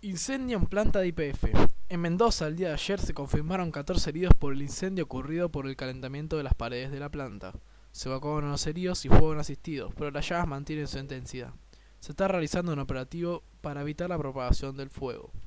Incendio en planta de YPF. En Mendoza, el día de ayer, se confirmaron 14 heridos por el incendio ocurrido por el calentamiento de las paredes de la planta. Se evacuaron a los heridos y fueron asistidos, pero las llamas mantienen su intensidad. Se está realizando un operativo para evitar la propagación del fuego.